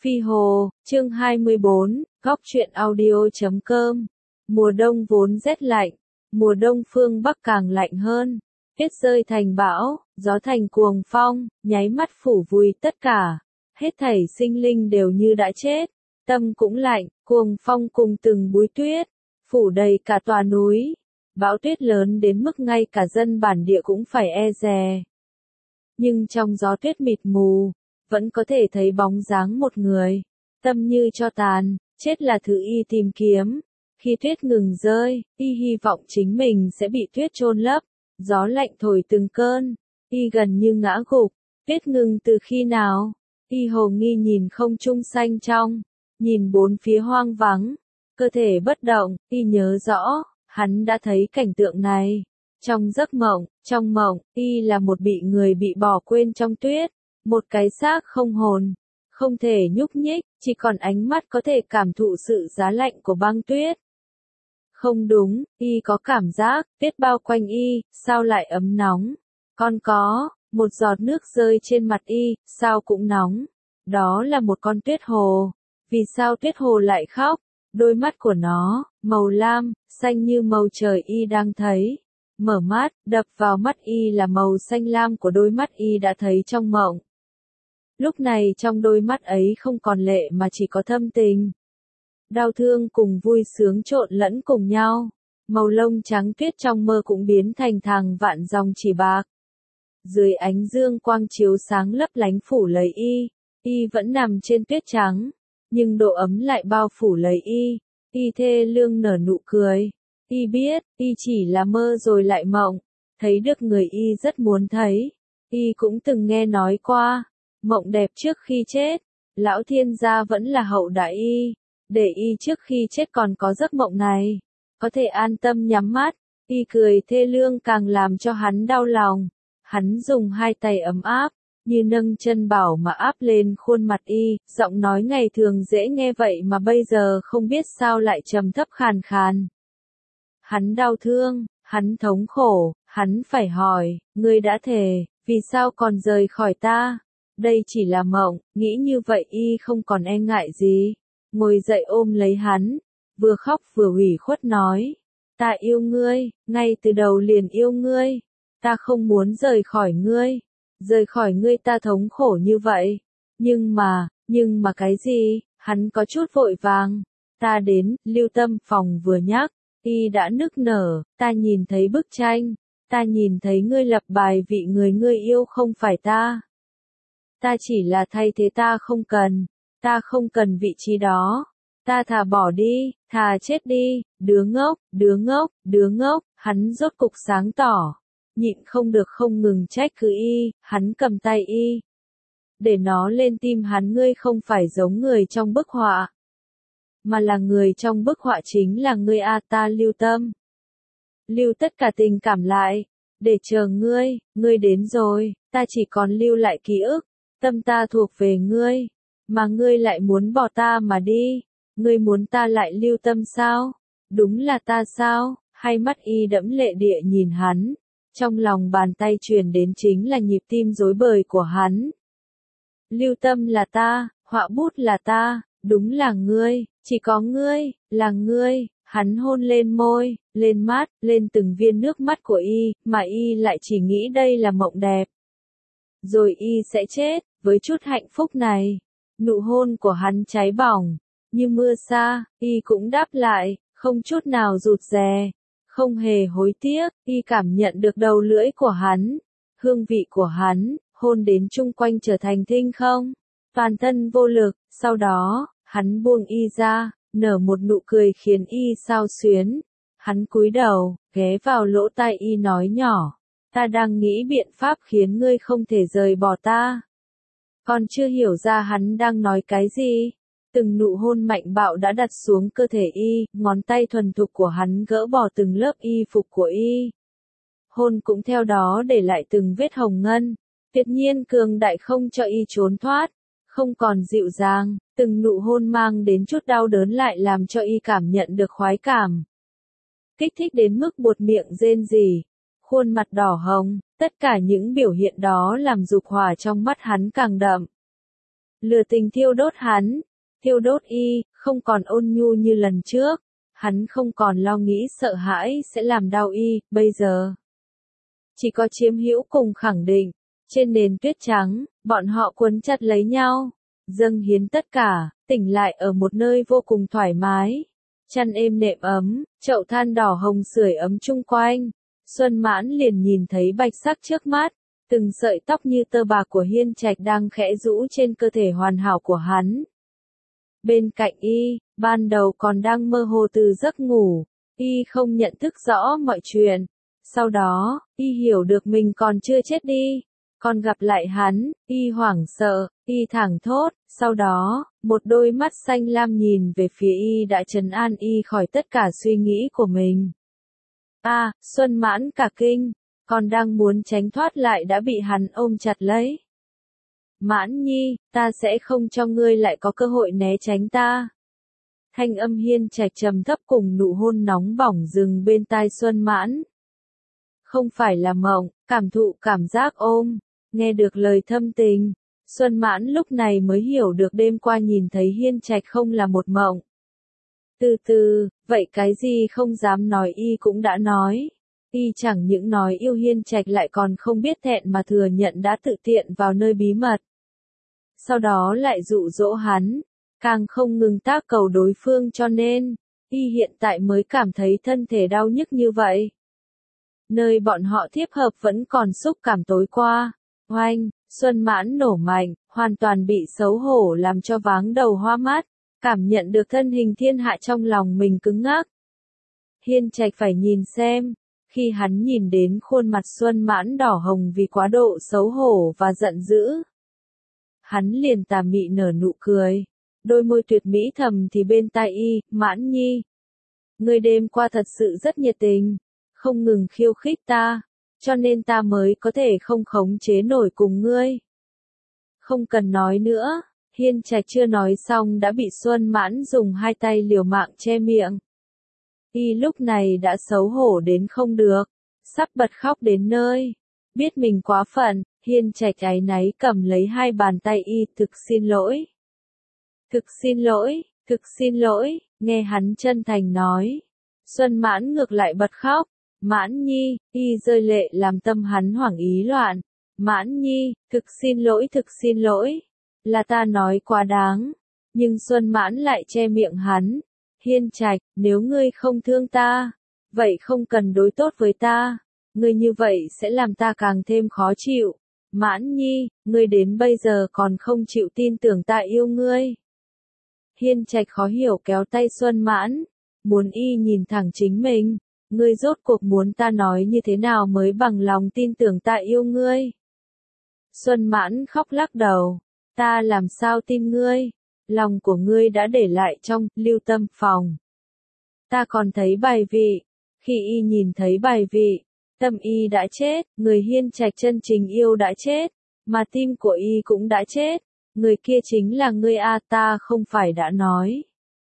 Phi Hồ, chương 24, góc truyện audio.com. Mùa đông vốn rét lạnh, mùa đông phương Bắc càng lạnh hơn. Tuyết rơi thành bão, gió thành cuồng phong, nháy mắt phủ vùi tất cả. Hết thảy sinh linh đều như đã chết. Tâm cũng lạnh, cuồng phong cùng từng búi tuyết, phủ đầy cả tòa núi. Bão tuyết lớn đến mức ngay cả dân bản địa cũng phải e dè. Nhưng trong gió tuyết mịt mù, vẫn có thể thấy bóng dáng một người. Tâm như cho tàn, chết là thứ y tìm kiếm. Khi tuyết ngừng rơi, y hy vọng chính mình sẽ bị tuyết chôn lấp. Gió lạnh thổi từng cơn, y gần như ngã gục. Tuyết ngừng từ khi nào? Y hồ nghi nhìn không trung xanh trong, nhìn bốn phía hoang vắng, cơ thể bất động. Y nhớ rõ, hắn đã thấy cảnh tượng này. Trong giấc mộng, trong mộng, y là một người bị bỏ quên trong tuyết. Một cái xác không hồn, không thể nhúc nhích, chỉ còn ánh mắt có thể cảm thụ sự giá lạnh của băng tuyết. Không đúng, y có cảm giác, tuyết bao quanh y, sao lại ấm nóng? Còn có, một giọt nước rơi trên mặt y, sao cũng nóng. Đó là một con tuyết hồ. Vì sao tuyết hồ lại khóc? Đôi mắt của nó, màu lam, xanh như màu trời y đang thấy. Mở mắt, đập vào mắt y là màu xanh lam của đôi mắt y đã thấy trong mộng. Lúc này trong đôi mắt ấy không còn lệ mà chỉ có thâm tình. Đau thương cùng vui sướng trộn lẫn cùng nhau. Màu lông trắng tuyết trong mơ cũng biến thành hàng vạn dòng chỉ bạc. Dưới ánh dương quang chiếu sáng lấp lánh phủ lấy y. Y vẫn nằm trên tuyết trắng. Nhưng độ ấm lại bao phủ lấy y. Y thê lương nở nụ cười. Y biết, y chỉ là mơ rồi lại mộng. Thấy được người y rất muốn thấy. Y cũng từng nghe nói qua. Mộng đẹp trước khi chết, lão thiên gia vẫn là hậu đại y, để y trước khi chết còn có giấc mộng này, có thể an tâm nhắm mắt. Y cười thê lương càng làm cho hắn đau lòng. Hắn dùng hai tay ấm áp, như nâng chân bảo mà áp lên khuôn mặt y, giọng nói ngày thường dễ nghe vậy mà bây giờ không biết sao lại trầm thấp khàn khàn. Hắn đau thương, hắn thống khổ, hắn phải hỏi, ngươi đã thề, vì sao còn rời khỏi ta? Đây chỉ là mộng, nghĩ như vậy y không còn e ngại gì. Ngồi dậy ôm lấy hắn, vừa khóc vừa ủy khuất nói. Ta yêu ngươi, ngay từ đầu liền yêu ngươi. Ta không muốn rời khỏi ngươi. Rời khỏi ngươi ta thống khổ như vậy. Nhưng mà cái gì? Hắn có chút vội vàng. Ta đến, Lưu Tâm phòng vừa nhắc. Y đã nức nở, ta nhìn thấy bức tranh. Ta nhìn thấy ngươi lập bài vị người ngươi yêu không phải ta. Ta chỉ là thay thế, ta không cần vị trí đó. Ta thà bỏ đi, thà chết đi, đứa ngốc, hắn rốt cục sáng tỏ. Nhịn không được không ngừng trách cứ y, hắn cầm tay y. Để nó lên tim hắn, ngươi không phải giống người trong bức họa. Mà là người trong bức họa chính là ngươi a. Ta lưu tâm. Lưu tất cả tình cảm lại, để chờ ngươi đến rồi, ta chỉ còn lưu lại ký ức. Tâm ta thuộc về ngươi, mà ngươi lại muốn bỏ ta mà đi. Ngươi muốn ta lại lưu tâm sao? Đúng là ta sao? Hai mắt y đẫm lệ địa nhìn hắn. Trong lòng bàn tay truyền đến chính là nhịp tim rối bời của hắn. Lưu tâm là ta, họa bút là ta, đúng là ngươi, chỉ có ngươi, là ngươi. Hắn hôn lên môi, lên mắt, lên từng viên nước mắt của y, mà y lại chỉ nghĩ đây là mộng đẹp. Rồi y sẽ chết, với chút hạnh phúc này. Nụ hôn của hắn cháy bỏng, như mưa sa, y cũng đáp lại, không chút nào rụt rè, không hề hối tiếc. Y cảm nhận được đầu lưỡi của hắn, hương vị của hắn, hôn đến chung quanh trở thành thinh không, toàn thân vô lực. Sau đó, hắn buông y ra, nở một nụ cười khiến y xao xuyến. Hắn cúi đầu, ghé vào lỗ tai y nói nhỏ. Ta đang nghĩ biện pháp khiến ngươi không thể rời bỏ ta. Còn chưa hiểu ra hắn đang nói cái gì. Từng nụ hôn mạnh bạo đã đặt xuống cơ thể y, ngón tay thuần thục của hắn gỡ bỏ từng lớp y phục của y. Hôn cũng theo đó để lại từng vết hồng ngân. Tuyệt nhiên cường đại không cho y trốn thoát, không còn dịu dàng. Từng nụ hôn mang đến chút đau đớn lại làm cho y cảm nhận được khoái cảm. Kích thích đến mức buột miệng rên rỉ. Khuôn mặt đỏ hồng, tất cả những biểu hiện đó làm dục hỏa trong mắt hắn càng đậm. lừa tình thiêu đốt hắn, thiêu đốt y, không còn ôn nhu như lần trước, hắn không còn lo nghĩ sợ hãi sẽ làm đau y, bây giờ chỉ có chiếm hữu cùng khẳng định. Trên nền tuyết trắng, bọn họ quấn chặt lấy nhau, dâng hiến tất cả, tỉnh lại ở một nơi vô cùng thoải mái. Chăn êm nệm ấm, chậu than đỏ hồng sưởi ấm chung quanh. Xuân Mãn liền nhìn thấy bạch sắc trước mắt, từng sợi tóc như tơ bạc của Hiên Trạch đang khẽ rũ trên cơ thể hoàn hảo của hắn. Bên cạnh y, ban đầu còn đang mơ hồ từ giấc ngủ, y không nhận thức rõ mọi chuyện. Sau đó, y hiểu được mình còn chưa chết đi. Còn gặp lại hắn, y hoảng sợ, y thảng thốt, sau đó, một đôi mắt xanh lam nhìn về phía y đã trấn an y khỏi tất cả suy nghĩ của mình. Xuân Mãn cả kinh, còn đang muốn tránh thoát lại đã bị hắn ôm chặt lấy. Mãn Nhi, ta sẽ không cho ngươi lại có cơ hội né tránh ta. Thanh âm Hiên Trạch trầm thấp cùng nụ hôn nóng bỏng dừng bên tai Xuân Mãn. Không phải là mộng, cảm thụ cảm giác ôm, nghe được lời thâm tình. Xuân Mãn lúc này mới hiểu được đêm qua nhìn thấy Hiên Trạch không là một mộng. Từ từ, vậy cái gì không dám nói y cũng đã nói. Y chẳng những nói yêu Hiên Trạch lại còn không biết thẹn mà thừa nhận đã tự tiện vào nơi bí mật. Sau đó lại dụ dỗ hắn, càng không ngừng tác cầu đối phương cho nên, y hiện tại mới cảm thấy thân thể đau nhức như vậy. Nơi bọn họ tiếp hợp vẫn còn xúc cảm tối qua. Oanh, Xuân Mãn nổ mạnh, hoàn toàn bị xấu hổ làm cho váng đầu hoa mắt, cảm nhận được thân hình thiên hạ trong lòng mình cứng ngắc. Hiên Trạch phải nhìn xem, khi hắn nhìn đến khuôn mặt Xuân Mãn đỏ hồng vì quá độ xấu hổ và giận dữ. Hắn liền tà mị nở nụ cười, đôi môi tuyệt mỹ thầm thì bên tai y, Mãn Nhi. Ngươi đêm qua thật sự rất nhiệt tình, không ngừng khiêu khích ta, cho nên ta mới có thể không khống chế nổi cùng ngươi. Không cần nói nữa, Hiên Trạch chưa nói xong đã bị Xuân Mãn dùng hai tay liều mạng che miệng. Y lúc này đã xấu hổ đến không được, sắp bật khóc đến nơi. Biết mình quá phận, Hiên Trạch áy náy cầm lấy hai bàn tay y, thực xin lỗi. Thực xin lỗi, thực xin lỗi, nghe hắn chân thành nói. Xuân Mãn ngược lại bật khóc. Mãn Nhi, y rơi lệ làm tâm hắn hoảng ý loạn. Mãn Nhi, thực xin lỗi, là ta nói quá đáng. Nhưng Xuân Mãn lại che miệng hắn. Hiên Trạch, nếu ngươi không thương ta, vậy không cần đối tốt với ta. Ngươi như vậy sẽ làm ta càng thêm khó chịu. Mãn Nhi, ngươi đến bây giờ còn không chịu tin tưởng ta yêu ngươi. Hiên Trạch khó hiểu kéo tay Xuân Mãn, muốn y nhìn thẳng chính mình. Ngươi rốt cuộc muốn ta nói như thế nào mới bằng lòng tin tưởng ta yêu ngươi? Xuân Mãn khóc lắc đầu. Ta làm sao tin ngươi? Lòng của ngươi đã để lại trong lưu tâm phòng. Ta còn thấy bài vị. Khi y nhìn thấy bài vị, tâm y đã chết, người Hiên Trạch chân chính yêu đã chết, mà tim của y cũng đã chết. Người kia chính là ngươi ta không phải đã nói.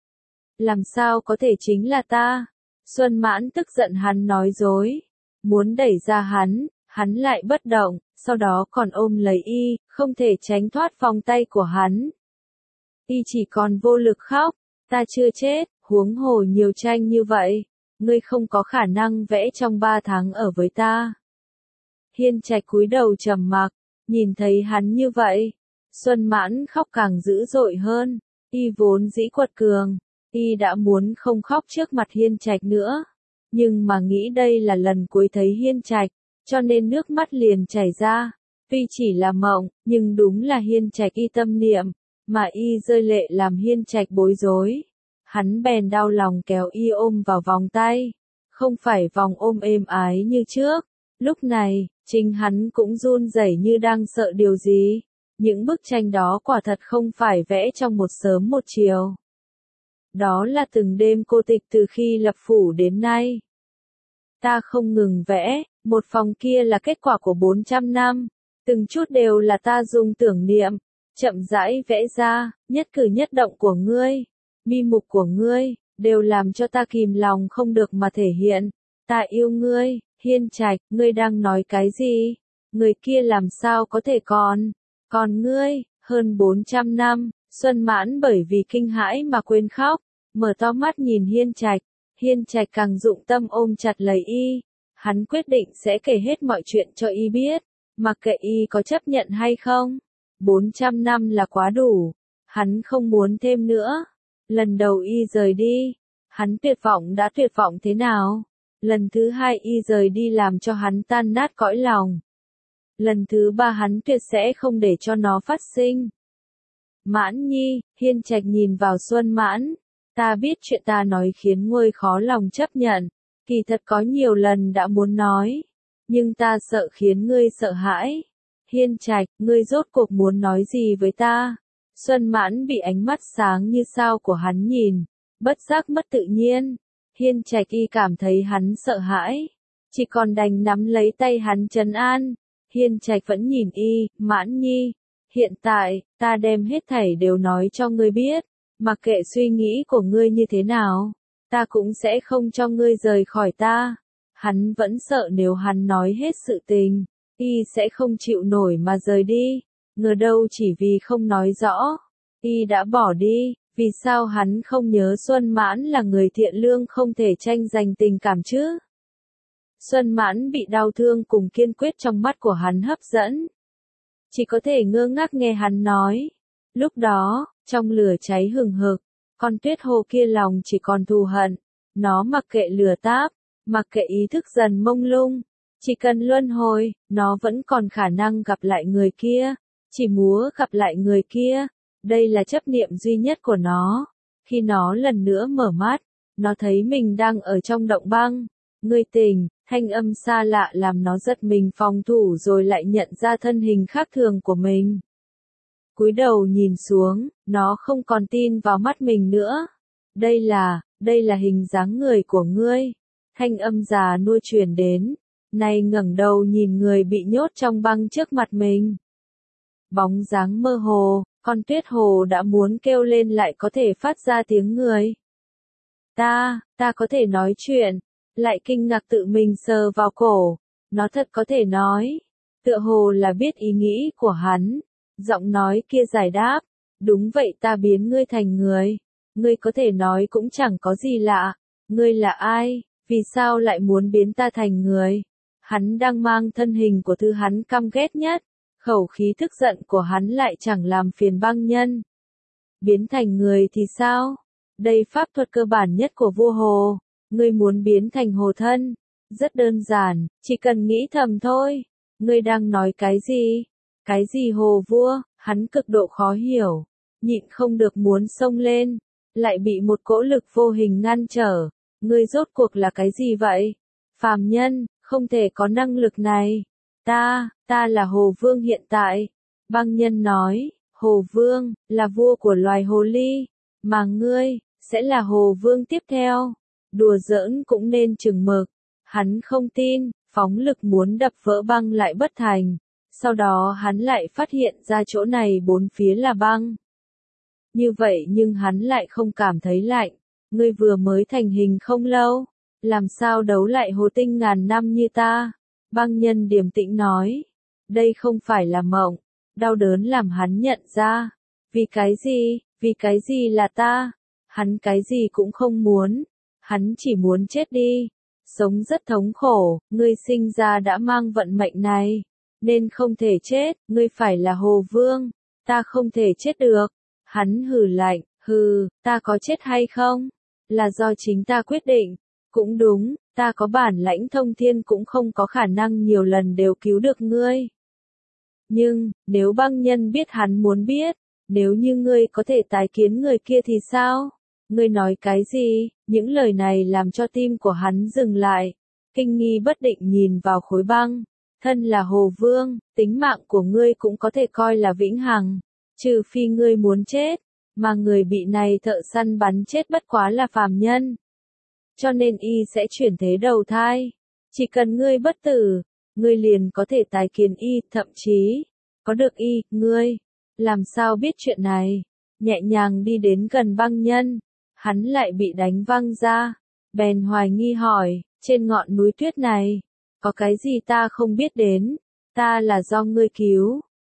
Làm sao có thể chính là ta? Xuân Mãn tức giận hắn nói dối, muốn đẩy ra hắn lại bất động, sau đó còn ôm lấy y, không thể tránh thoát vòng tay của hắn. Y chỉ còn vô lực khóc, ta chưa chết, huống hồ nhiều tranh như vậy, ngươi không có khả năng vẽ trong 3 tháng ở với ta. Hiên Trạch cúi đầu trầm mặc, nhìn thấy hắn như vậy, Xuân Mãn khóc càng dữ dội hơn, y vốn dĩ quật cường. Y đã muốn không khóc trước mặt Hiên Trạch nữa, nhưng mà nghĩ đây là lần cuối thấy Hiên Trạch, cho nên nước mắt liền chảy ra. Tuy chỉ là mộng, nhưng đúng là Hiên Trạch y tâm niệm, mà y rơi lệ làm Hiên Trạch bối rối. Hắn bèn đau lòng kéo y ôm vào vòng tay, không phải vòng ôm êm ái như trước. Lúc này, chính hắn cũng run rẩy như đang sợ điều gì. Những bức tranh đó quả thật không phải vẽ trong một sớm một chiều. Đó là từng đêm cô tịch từ khi lập phủ đến nay. Ta không ngừng vẽ, một phòng kia là kết quả của 400 năm. Từng chút đều là ta dùng tưởng niệm, chậm rãi vẽ ra, nhất cử nhất động của ngươi, mi mục của ngươi, đều làm cho ta kìm lòng không được mà thể hiện. Ta yêu ngươi, Hiên Trạch, ngươi đang nói cái gì? Người kia làm sao có thể còn ngươi, Hơn 400 năm, Xuân Mãn bởi vì kinh hãi mà quên khóc, mở to mắt nhìn Hiên Trạch. Hiên Trạch càng dụng tâm ôm chặt lấy y. Hắn quyết định sẽ kể hết mọi chuyện cho y biết, mặc kệ y có chấp nhận hay không. 400 năm là quá đủ, hắn không muốn thêm nữa. Lần đầu y rời đi, hắn tuyệt vọng đã tuyệt vọng thế nào. Lần thứ hai y rời đi làm cho hắn tan nát cõi lòng. Lần thứ ba hắn tuyệt sẽ không để cho nó phát sinh. Mãn Nhi, Hiên Trạch nhìn vào Xuân Mãn. Ta biết chuyện ta nói khiến ngươi khó lòng chấp nhận. Kỳ thật có nhiều lần đã muốn nói. Nhưng ta sợ khiến ngươi sợ hãi. Hiên Trạch, ngươi rốt cuộc muốn nói gì với ta? Xuân Mãn bị ánh mắt sáng như sao của hắn nhìn. Bất giác mất tự nhiên. Hiên Trạch y cảm thấy hắn sợ hãi. Chỉ còn đành nắm lấy tay hắn trấn an. Hiên Trạch vẫn nhìn y, Mãn Nhi. Hiện tại, ta đem hết thảy đều nói cho ngươi biết. Mặc kệ suy nghĩ của ngươi như thế nào, ta cũng sẽ không cho ngươi rời khỏi ta. Hắn vẫn sợ nếu hắn nói hết sự tình, y sẽ không chịu nổi mà rời đi. Ngờ đâu chỉ vì không nói rõ, y đã bỏ đi. Vì sao hắn không nhớ Xuân Mãn là người thiện lương không thể tranh giành tình cảm chứ? Xuân Mãn bị đau thương cùng kiên quyết trong mắt của hắn hấp dẫn. Chỉ có thể ngơ ngác nghe hắn nói. Lúc đó, trong lửa cháy hừng hực, con tuyết hồ kia lòng chỉ còn thù hận. Nó mặc kệ lửa táp, mặc kệ ý thức dần mông lung. Chỉ cần luân hồi, nó vẫn còn khả năng gặp lại người kia. Chỉ múa gặp lại người kia. Đây là chấp niệm duy nhất của nó. Khi nó lần nữa mở mắt, nó thấy mình đang ở trong động băng. Ngươi tỉnh, thanh âm xa lạ làm nó giật mình phòng thủ rồi lại nhận ra thân hình khác thường của mình. Cúi đầu nhìn xuống, nó không còn tin vào mắt mình nữa. Đây là hình dáng người của ngươi. Thanh âm già nua truyền đến. Này ngẩng đầu nhìn người bị nhốt trong băng trước mặt mình. Bóng dáng mơ hồ, con tuyết hồ đã muốn kêu lên lại có thể phát ra tiếng người. Ta có thể nói chuyện. Lại kinh ngạc tự mình sờ vào cổ. Nó thật có thể nói. Tựa hồ là biết ý nghĩ của hắn. Giọng nói kia giải đáp. Đúng vậy, ta biến ngươi thành người. Ngươi có thể nói cũng chẳng có gì lạ. Ngươi là ai? Vì sao lại muốn biến ta thành người? Hắn đang mang thân hình của thứ hắn căm ghét nhất. Khẩu khí tức giận của hắn lại chẳng làm phiền băng nhân. Biến thành người thì sao? Đây pháp thuật cơ bản nhất của vua hồ. Ngươi muốn biến thành hồ thân. Rất đơn giản, chỉ cần nghĩ thầm thôi. Ngươi đang nói cái gì? Cái gì hồ vua? Hắn cực độ khó hiểu. Nhịn không được muốn xông lên. Lại bị một cỗ lực vô hình ngăn trở. Ngươi rốt cuộc là cái gì vậy? Phàm nhân, không thể có năng lực này. Ta là hồ vương hiện tại. Băng nhân nói, hồ vương, là vua của loài hồ ly. Mà ngươi, sẽ là hồ vương tiếp theo. Đùa giỡn cũng nên chừng mực. Hắn không tin, phóng lực muốn đập vỡ băng lại bất thành. Sau đó hắn lại phát hiện ra chỗ này bốn phía là băng. Như vậy nhưng hắn lại không cảm thấy lạnh. Ngươi vừa mới thành hình không lâu. Làm sao đấu lại hồ tinh ngàn năm như ta? Băng nhân điềm tĩnh nói. Đây không phải là mộng. Đau đớn làm hắn nhận ra. Vì cái gì là ta? Hắn cái gì cũng không muốn. Hắn chỉ muốn chết đi. Sống rất thống khổ, ngươi sinh ra đã mang vận mệnh này. Nên không thể chết, ngươi phải là hồ vương. Ta không thể chết được. Hắn hừ lạnh, ta có chết hay không? Là do chính ta quyết định. Cũng đúng, ta có bản lãnh thông thiên cũng không có khả năng nhiều lần đều cứu được ngươi. Nhưng, nếu băng nhân biết hắn muốn biết, nếu như ngươi có thể tái kiến người kia thì sao? Ngươi nói cái gì? Những lời này làm cho tim của hắn dừng lại. Kinh nghi bất định nhìn vào khối băng. Thân là hồ vương, tính mạng của ngươi cũng có thể coi là vĩnh hằng. Trừ phi ngươi muốn chết, mà người bị này thợ săn bắn chết bất quá là phàm nhân. Cho nên y sẽ chuyển thế đầu thai. Chỉ cần ngươi bất tử, ngươi liền có thể tái kiến y, thậm chí, có được y, ngươi. Làm sao biết chuyện này? Nhẹ nhàng đi đến gần băng nhân. Hắn lại bị đánh văng ra. Bèn hoài nghi hỏi, trên ngọn núi tuyết này, có cái gì ta không biết đến? Ta là do ngươi cứu.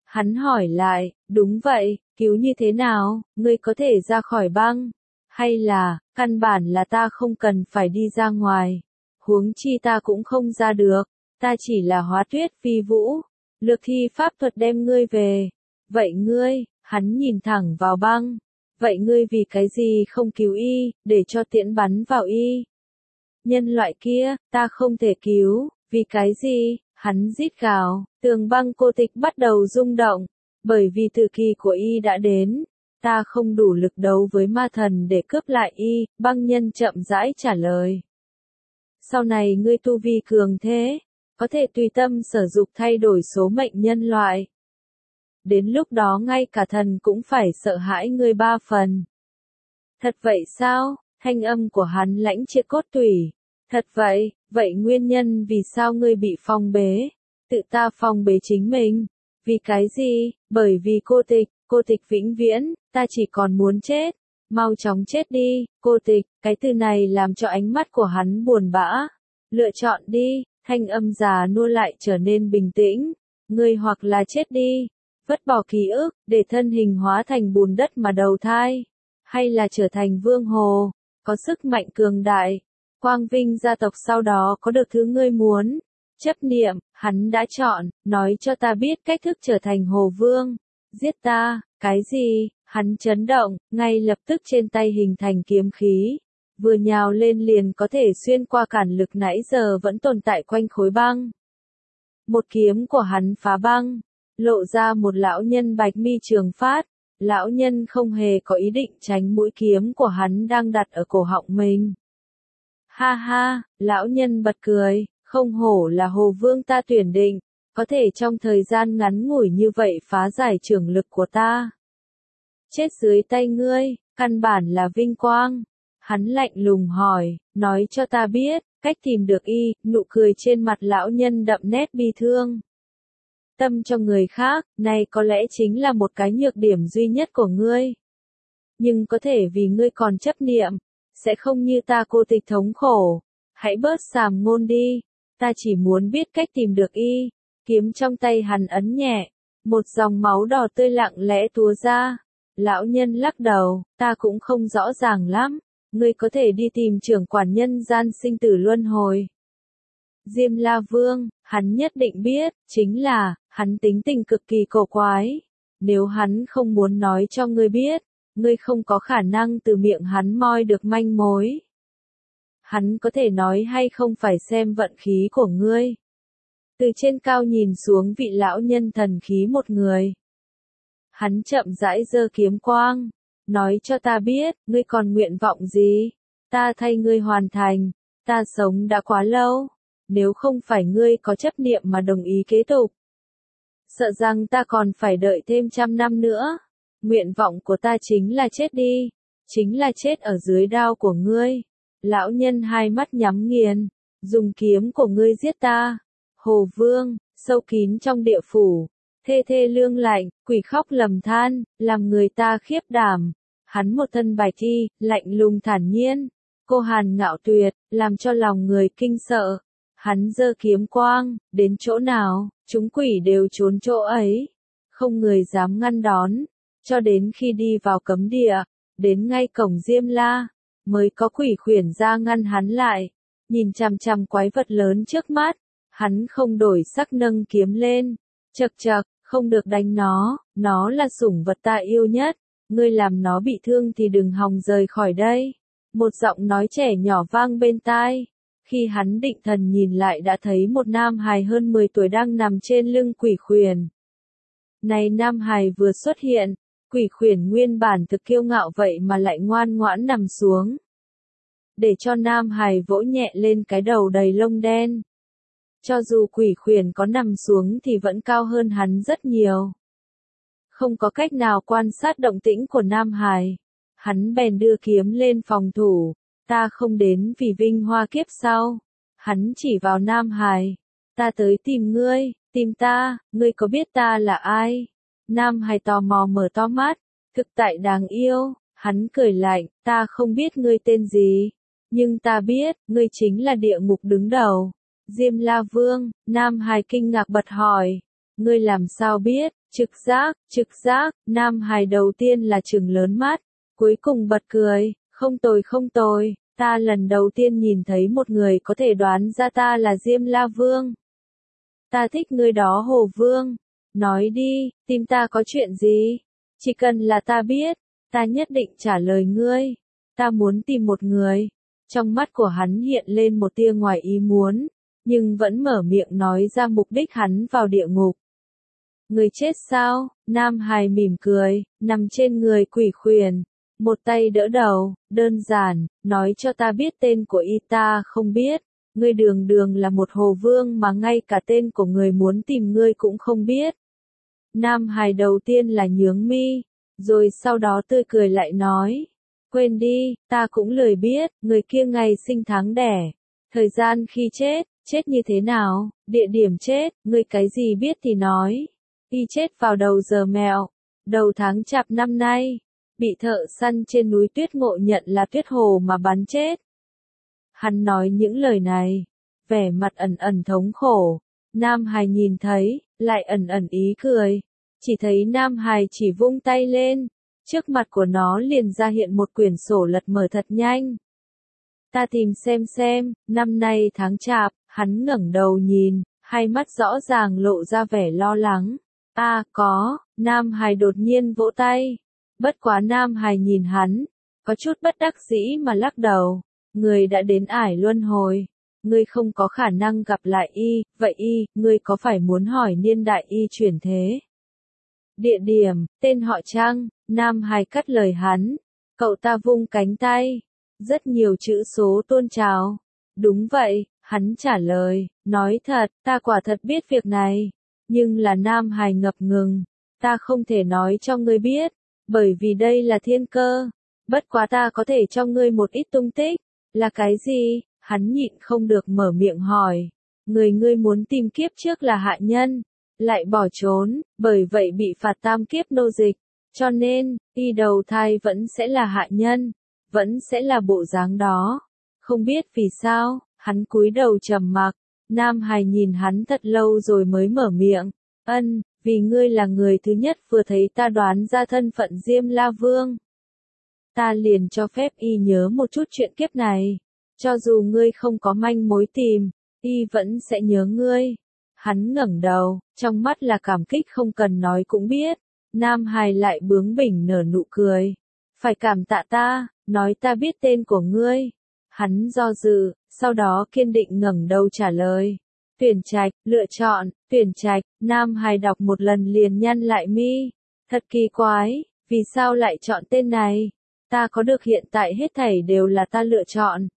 Hắn hỏi lại, đúng vậy, cứu như thế nào, ngươi có thể ra khỏi băng? Hay là, căn bản là ta không cần phải đi ra ngoài. Huống chi ta cũng không ra được, ta chỉ là hóa tuyết phi vũ. Lược thi pháp thuật đem ngươi về. Vậy ngươi, hắn nhìn thẳng vào băng. Vậy ngươi vì cái gì không cứu y, để cho tiễn bắn vào y? Nhân loại kia, ta không thể cứu, vì cái gì? Hắn rít gào, tường băng cô tịch bắt đầu rung động, bởi vì thời kỳ của y đã đến. Ta không đủ lực đấu với ma thần để cướp lại y, băng nhân chậm rãi trả lời. Sau này ngươi tu vi cường thế, có thể tùy tâm sở dục thay đổi số mệnh nhân loại. Đến lúc đó ngay cả thần cũng phải sợ hãi ngươi 3 phần. Thật vậy sao? Thanh âm của hắn lãnh triệt cốt tủy. Thật vậy, vậy nguyên nhân vì sao ngươi bị phong bế? Tự ta phong bế chính mình. Vì cái gì? Bởi vì cô tịch vĩnh viễn, ta chỉ còn muốn chết. Mau chóng chết đi, cô tịch, cái từ này làm cho ánh mắt của hắn buồn bã. Lựa chọn đi, thanh âm già nua lại trở nên bình tĩnh. Ngươi hoặc là chết đi, vứt bỏ ký ức, để thân hình hóa thành bùn đất mà đầu thai. Hay là trở thành vương hồ, có sức mạnh cường đại. Quang vinh gia tộc sau đó có được thứ ngươi muốn. Chấp niệm, hắn đã chọn, nói cho ta biết cách thức trở thành hồ vương. Giết ta, cái gì? Hắn chấn động, ngay lập tức trên tay hình thành kiếm khí. Vừa nhào lên liền có thể xuyên qua cản lực nãy giờ vẫn tồn tại quanh khối băng. Một kiếm của hắn phá băng, lộ ra một lão nhân bạch mi trường phát. Lão nhân không hề có ý định tránh mũi kiếm của hắn đang đặt ở cổ họng mình. Ha ha, lão nhân bật cười, không hổ là hồ vương ta tuyển định, có thể trong thời gian ngắn ngủi như vậy phá giải trưởng lực của ta. Chết dưới tay ngươi, căn bản là vinh quang. Hắn lạnh lùng hỏi, nói cho ta biết, cách tìm được y, nụ cười trên mặt lão nhân đậm nét bi thương. Tâm cho người khác, này có lẽ chính là một cái nhược điểm duy nhất của ngươi. Nhưng có thể vì ngươi còn chấp niệm, sẽ không như ta cô tịch thống khổ. Hãy bớt sàm ngôn đi, ta chỉ muốn biết cách tìm được y. Kiếm trong tay hắn ấn nhẹ, một dòng máu đỏ tươi lặng lẽ túa ra. Lão nhân lắc đầu, ta cũng không rõ ràng lắm, ngươi có thể đi tìm trưởng quản nhân gian sinh tử luân hồi. Diêm La Vương, hắn nhất định biết, chính là, hắn tính tình cực kỳ cổ quái. Nếu hắn không muốn nói cho ngươi biết, ngươi không có khả năng từ miệng hắn moi được manh mối. Hắn có thể nói hay không phải xem vận khí của ngươi. Từ trên cao nhìn xuống vị lão nhân thần khí một người. Hắn chậm rãi giơ kiếm quang, nói cho ta biết, ngươi còn nguyện vọng gì? Ta thay ngươi hoàn thành, ta sống đã quá lâu, nếu không phải ngươi có chấp niệm mà đồng ý kế tục. Sợ rằng ta còn phải đợi thêm 100 năm nữa. Nguyện vọng của ta chính là chết đi, chính là chết ở dưới đao của ngươi. Lão nhân hai mắt nhắm nghiền, dùng kiếm của ngươi giết ta. Hồ Vương, sâu kín trong địa phủ, thê thê lương lạnh, quỷ khóc lầm than, làm người ta khiếp đảm. Hắn một thân bạch y, lạnh lùng thản nhiên, cô hàn ngạo tuyệt, làm cho lòng người kinh sợ. Hắn giơ kiếm quang, đến chỗ nào, chúng quỷ đều trốn chỗ ấy. Không người dám ngăn đón, cho đến khi đi vào cấm địa, đến ngay cổng Diêm La, mới có quỷ khuyển ra ngăn hắn lại. Nhìn chằm chằm quái vật lớn trước mắt, hắn không đổi sắc nâng kiếm lên. Chậc chậc, không được đánh nó là sủng vật ta yêu nhất, ngươi làm nó bị thương thì đừng hòng rời khỏi đây. Một giọng nói trẻ nhỏ vang bên tai. Khi hắn định thần nhìn lại đã thấy một nam hài hơn 10 tuổi đang nằm trên lưng quỷ khuyển. Này nam hài vừa xuất hiện, quỷ khuyển nguyên bản thực kiêu ngạo vậy mà lại ngoan ngoãn nằm xuống. Để cho nam hài vỗ nhẹ lên cái đầu đầy lông đen. Cho dù quỷ khuyển có nằm xuống thì vẫn cao hơn hắn rất nhiều. Không có cách nào quan sát động tĩnh của nam hài. Hắn bèn đưa kiếm lên phòng thủ. Ta không đến vì vinh hoa kiếp sau. Hắn chỉ vào nam hài. Ta tới tìm ngươi, tìm ta, ngươi có biết ta là ai? Nam hài tò mò mở to mắt. Thực tại đáng yêu, hắn cười lạnh, ta không biết ngươi tên gì. Nhưng ta biết, ngươi chính là địa ngục đứng đầu. Diêm La Vương, nam hài kinh ngạc bật hỏi. Ngươi làm sao biết, Trực giác, Nam Hải đầu tiên là trừng lớn mắt, cuối cùng bật cười, không tồi, ta lần đầu tiên nhìn thấy một người có thể đoán ra ta là Diêm La Vương. Ta thích người đó Hồ Vương, nói đi, tìm ta có chuyện gì? Chỉ cần là ta biết, ta nhất định trả lời ngươi, ta muốn tìm một người. Trong mắt của hắn hiện lên một tia ngoài ý muốn, nhưng vẫn mở miệng nói ra mục đích hắn vào địa ngục. Người chết sao? Nam Hải mỉm cười, nằm trên người quỷ khuyển, một tay đỡ đầu, đơn giản, nói cho ta biết tên của y ta không biết, ngươi đường đường là một hồ vương mà ngay cả tên của người muốn tìm ngươi cũng không biết. Nam Hải đầu tiên là nhướng mi, rồi sau đó tươi cười lại nói, quên đi, ta cũng lười biết, người kia ngày sinh tháng đẻ, thời gian khi chết như thế nào, địa điểm chết, ngươi cái gì biết thì nói. Y chết vào đầu giờ mẹo, đầu tháng chạp năm nay, bị thợ săn trên núi tuyết ngộ nhận là tuyết hồ mà bắn chết. Hắn nói những lời này, vẻ mặt ẩn ẩn thống khổ, Nam Hải nhìn thấy, lại ẩn ẩn ý cười, chỉ thấy Nam Hải chỉ vung tay lên, trước mặt của nó liền ra hiện một quyển sổ lật mở thật nhanh. Ta tìm xem, năm nay tháng chạp, hắn ngẩng đầu nhìn, hai mắt rõ ràng lộ ra vẻ lo lắng. Có, Nam Hải đột nhiên vỗ tay. Bất quá Nam Hải nhìn hắn, có chút bất đắc dĩ mà lắc đầu. Người đã đến ải luân hồi, ngươi không có khả năng gặp lại y, vậy ngươi có phải muốn hỏi niên đại y chuyển thế? Địa điểm, tên họ Trang, Nam Hải cắt lời hắn. Cậu ta vung cánh tay, rất nhiều chữ số tuôn trào. Đúng vậy, hắn trả lời, nói thật, ta quả thật biết việc này. Nhưng là Nam Hải ngập ngừng, ta không thể nói cho ngươi biết, bởi vì đây là thiên cơ. Bất quá ta có thể cho ngươi một ít tung tích, là cái gì? Hắn nhịn không được mở miệng hỏi. Người ngươi muốn tìm kiếp trước là hạ nhân, lại bỏ trốn, bởi vậy bị phạt tam kiếp nô dịch, cho nên, y đầu thai vẫn sẽ là hạ nhân, vẫn sẽ là bộ dáng đó. Không biết vì sao, hắn cúi đầu trầm mặc. Nam Hải nhìn hắn thật lâu rồi mới mở miệng, vì ngươi là người thứ nhất vừa thấy ta đoán ra thân phận Diêm La Vương. Ta liền cho phép y nhớ một chút chuyện kiếp này, cho dù ngươi không có manh mối tìm, y vẫn sẽ nhớ ngươi. Hắn ngẩng đầu, trong mắt là cảm kích không cần nói cũng biết. Nam Hải lại bướng bỉnh nở nụ cười. Phải cảm tạ ta, nói ta biết tên của ngươi. Hắn do dự, sau đó kiên định ngẩng đầu trả lời. Tuyển trạch, lựa chọn, tuyển trạch, Nam Hải đọc một lần liền nhăn lại mi. Thật kỳ quái, vì sao lại chọn tên này? Ta có được hiện tại hết thảy đều là ta lựa chọn.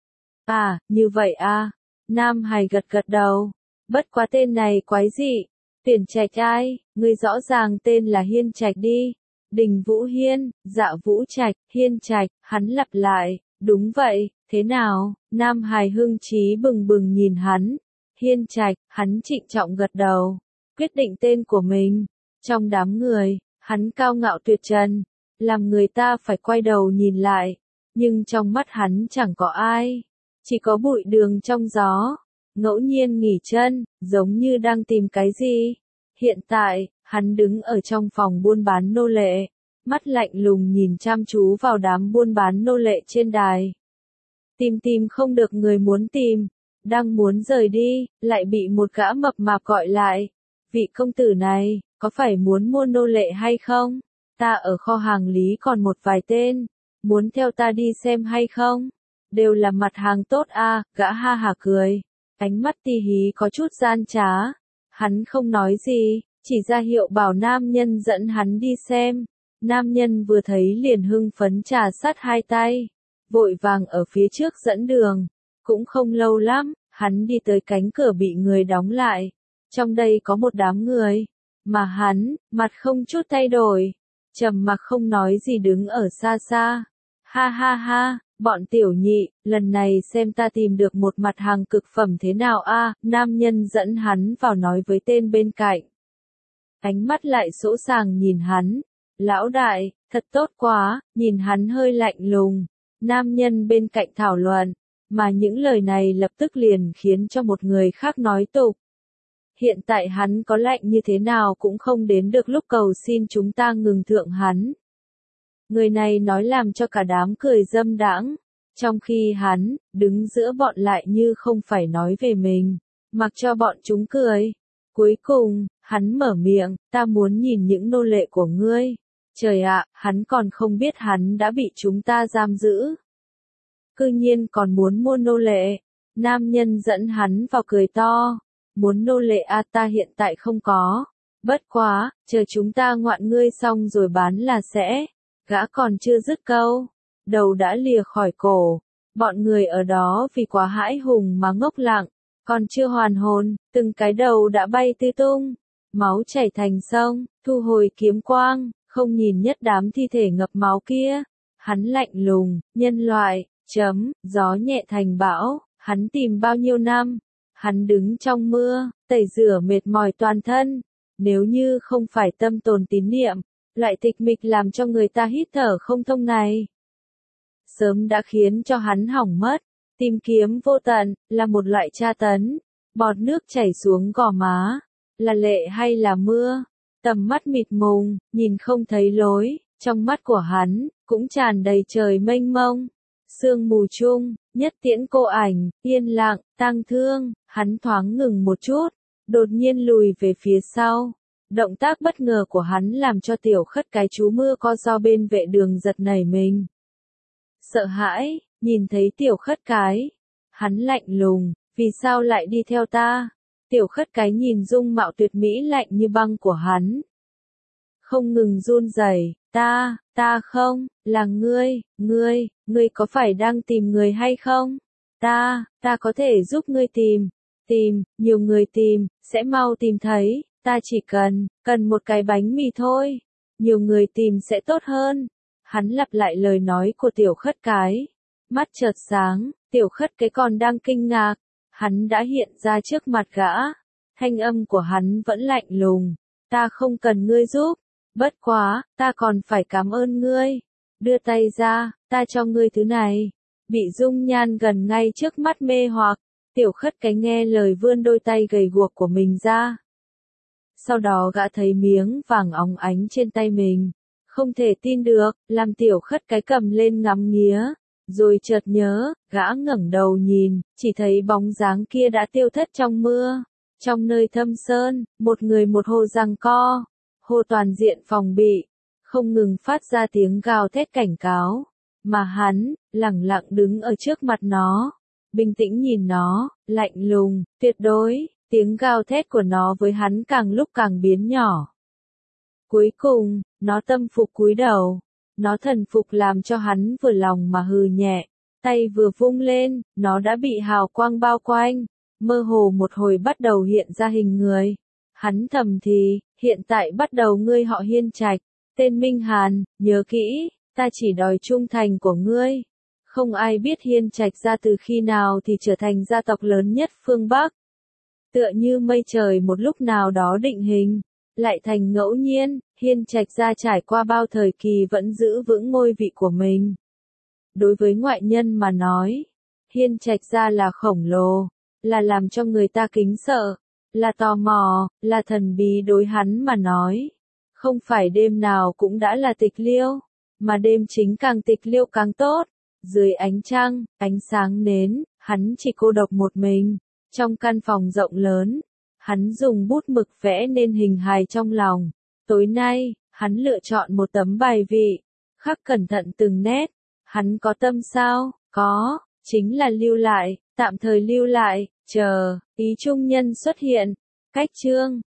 Như vậy Nam Hải gật đầu. Bất quá tên này quái dị. Tuyển trạch ai? Ngươi rõ ràng tên là Hiên Trạch đi. Đình Vũ Hiên, Dạ Vũ Trạch, Hiên Trạch, hắn lặp lại. Đúng vậy, thế nào? Nam Hải hưng trí bừng bừng nhìn hắn. Hiên Trạch, hắn trịnh trọng gật đầu. Quyết định tên của mình. Trong đám người, hắn cao ngạo tuyệt trần. Làm người ta phải quay đầu nhìn lại. Nhưng trong mắt hắn chẳng có ai. Chỉ có bụi đường trong gió. Ngẫu nhiên nghỉ chân, giống như đang tìm cái gì. Hiện tại, hắn đứng ở trong phòng buôn bán nô lệ. Mắt lạnh lùng nhìn chăm chú vào đám buôn bán nô lệ trên đài. Tìm không được người muốn tìm. Đang muốn rời đi, lại bị một gã mập mạp gọi lại. Vị công tử này, có phải muốn mua nô lệ hay không? Ta ở kho hàng lý còn một vài tên. Muốn theo ta đi xem hay không? Đều là mặt hàng tốt gã ha hả cười. Ánh mắt ti hí có chút gian trá. Hắn không nói gì, chỉ ra hiệu bảo nam nhân dẫn hắn đi xem. Nam nhân vừa thấy liền hưng phấn trà sát hai tay. Vội vàng ở phía trước dẫn đường. Cũng không lâu lắm, hắn đi tới cánh cửa bị người đóng lại. Trong đây có một đám người. Mà hắn, mặt không chút thay đổi. Trầm mặc không nói gì đứng ở xa xa. Ha, bọn tiểu nhị, lần này xem ta tìm được một mặt hàng cực phẩm thế nào nam nhân dẫn hắn vào nói với tên bên cạnh. Ánh mắt lại sỗ sàng nhìn hắn. Lão đại, thật tốt quá, nhìn hắn hơi lạnh lùng. Nam nhân bên cạnh thảo luận, mà những lời này lập tức liền khiến cho một người khác nói tục. Hiện tại hắn có lạnh như thế nào cũng không đến được lúc cầu xin chúng ta ngừng thượng hắn. Người này nói làm cho cả đám cười dâm đãng, trong khi hắn, đứng giữa bọn lại như không phải nói về mình, mặc cho bọn chúng cười. Cuối cùng, hắn mở miệng, ta muốn nhìn những nô lệ của ngươi. Trời ạ, hắn còn không biết hắn đã bị chúng ta giam giữ. Cư nhiên còn muốn mua nô lệ. Nam nhân dẫn hắn vào cười to. Muốn nô lệ à, ta hiện tại không có. Bất quá, chờ chúng ta ngoạn ngươi xong rồi bán là sẽ. Gã còn chưa dứt câu, đầu đã lìa khỏi cổ. Bọn người ở đó vì quá hãi hùng mà ngốc lặng, còn chưa hoàn hồn, từng cái đầu đã bay tứ tung, máu chảy thành sông. Thu hồi kiếm quang, không nhìn nhất đám thi thể ngập máu kia. Hắn lạnh lùng, nhân loại, gió nhẹ thành bão, hắn tìm bao nhiêu năm. Hắn đứng trong mưa, tẩy rửa mệt mỏi toàn thân. Nếu như không phải tâm tồn tín niệm, loại tịch mịch làm cho người ta hít thở không thông này, sớm đã khiến cho hắn hỏng mất. Tìm kiếm vô tận, là một loại tra tấn. Bọt nước chảy xuống gò má, là lệ hay là mưa? Tầm mắt mịt mùng, nhìn không thấy lối, trong mắt của hắn, cũng tràn đầy trời mênh mông. Sương mù chung, nhất tiễn cô ảnh, yên lặng, tang thương, hắn thoáng ngừng một chút, đột nhiên lùi về phía sau. Động tác bất ngờ của hắn làm cho tiểu khất cái chú mưa co do bên vệ đường giật nảy mình. Sợ hãi, nhìn thấy tiểu khất cái. Hắn lạnh lùng, vì sao lại đi theo ta? Tiểu khất cái nhìn dung mạo tuyệt mỹ lạnh như băng của hắn. Không ngừng run rẩy, ta không, là ngươi có phải đang tìm người hay không? Ta có thể giúp ngươi tìm, nhiều người tìm, sẽ mau tìm thấy. Ta chỉ cần một cái bánh mì thôi. Nhiều người tìm sẽ tốt hơn. Hắn lặp lại lời nói của tiểu khất cái. Mắt chợt sáng, tiểu khất cái còn đang kinh ngạc. Hắn đã hiện ra trước mặt gã. Thanh âm của hắn vẫn lạnh lùng. Ta không cần ngươi giúp. Bất quá, ta còn phải cảm ơn ngươi. Đưa tay ra, ta cho ngươi thứ này. Bị dung nhan gần ngay trước mắt mê hoặc. Tiểu khất cái nghe lời vươn đôi tay gầy guộc của mình ra. Sau đó gã thấy miếng vàng óng ánh trên tay mình. Không thể tin được, làm tiểu khất cái cầm lên ngắm nghía. Rồi chợt nhớ, gã ngẩng đầu nhìn, chỉ thấy bóng dáng kia đã tiêu thất trong mưa. Trong nơi thâm sơn, một người một hồ giằng co. Hồ toàn diện phòng bị, không ngừng phát ra tiếng gào thét cảnh cáo. Mà hắn, lẳng lặng đứng ở trước mặt nó. Bình tĩnh nhìn nó, lạnh lùng, tuyệt đối. Tiếng gào thét của nó với hắn càng lúc càng biến nhỏ. Cuối cùng, nó tâm phục cúi đầu. Nó thần phục làm cho hắn vừa lòng mà hừ nhẹ. Tay vừa vung lên, nó đã bị hào quang bao quanh. Mơ hồ một hồi bắt đầu hiện ra hình người. Hắn thầm thì, hiện tại bắt đầu ngươi họ Hiên Trạch. Tên Minh Hàn, nhớ kỹ, ta chỉ đòi trung thành của ngươi. Không ai biết Hiên Trạch ra từ khi nào thì trở thành gia tộc lớn nhất phương Bắc. Tựa như mây trời một lúc nào đó định hình, lại thành ngẫu nhiên. Hiên Trạch gia trải qua bao thời kỳ vẫn giữ vững ngôi vị của mình. Đối với ngoại nhân mà nói, Hiên Trạch gia là khổng lồ, là làm cho người ta kính sợ, là tò mò, là thần bí. Đối hắn mà nói, không phải đêm nào cũng đã là tịch liêu, mà đêm chính càng tịch liêu càng tốt. Dưới ánh trăng, ánh sáng nến, hắn chỉ cô độc một mình. Trong căn phòng rộng lớn, hắn dùng bút mực vẽ nên hình hài trong lòng. Tối nay, hắn lựa chọn một tấm bài vị, khắc cẩn thận từng nét. Hắn có tâm sao? Có, chính là lưu lại, tạm thời lưu lại, chờ ý trung nhân xuất hiện. Cách chương